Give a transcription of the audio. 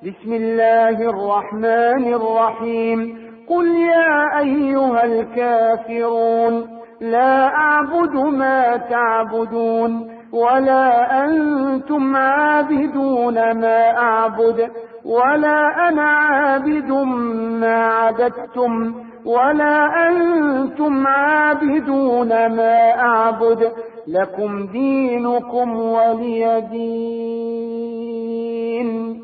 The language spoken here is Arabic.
بسم الله الرحمن الرحيم. قل يا أيها الكافرون لا أعبد ما تعبدون ولا أنتم عابدون ما أعبد ولا أنا عابد ما عبدتم ولا أنتم عابدون ما أعبد لكم دينكم ولي دين.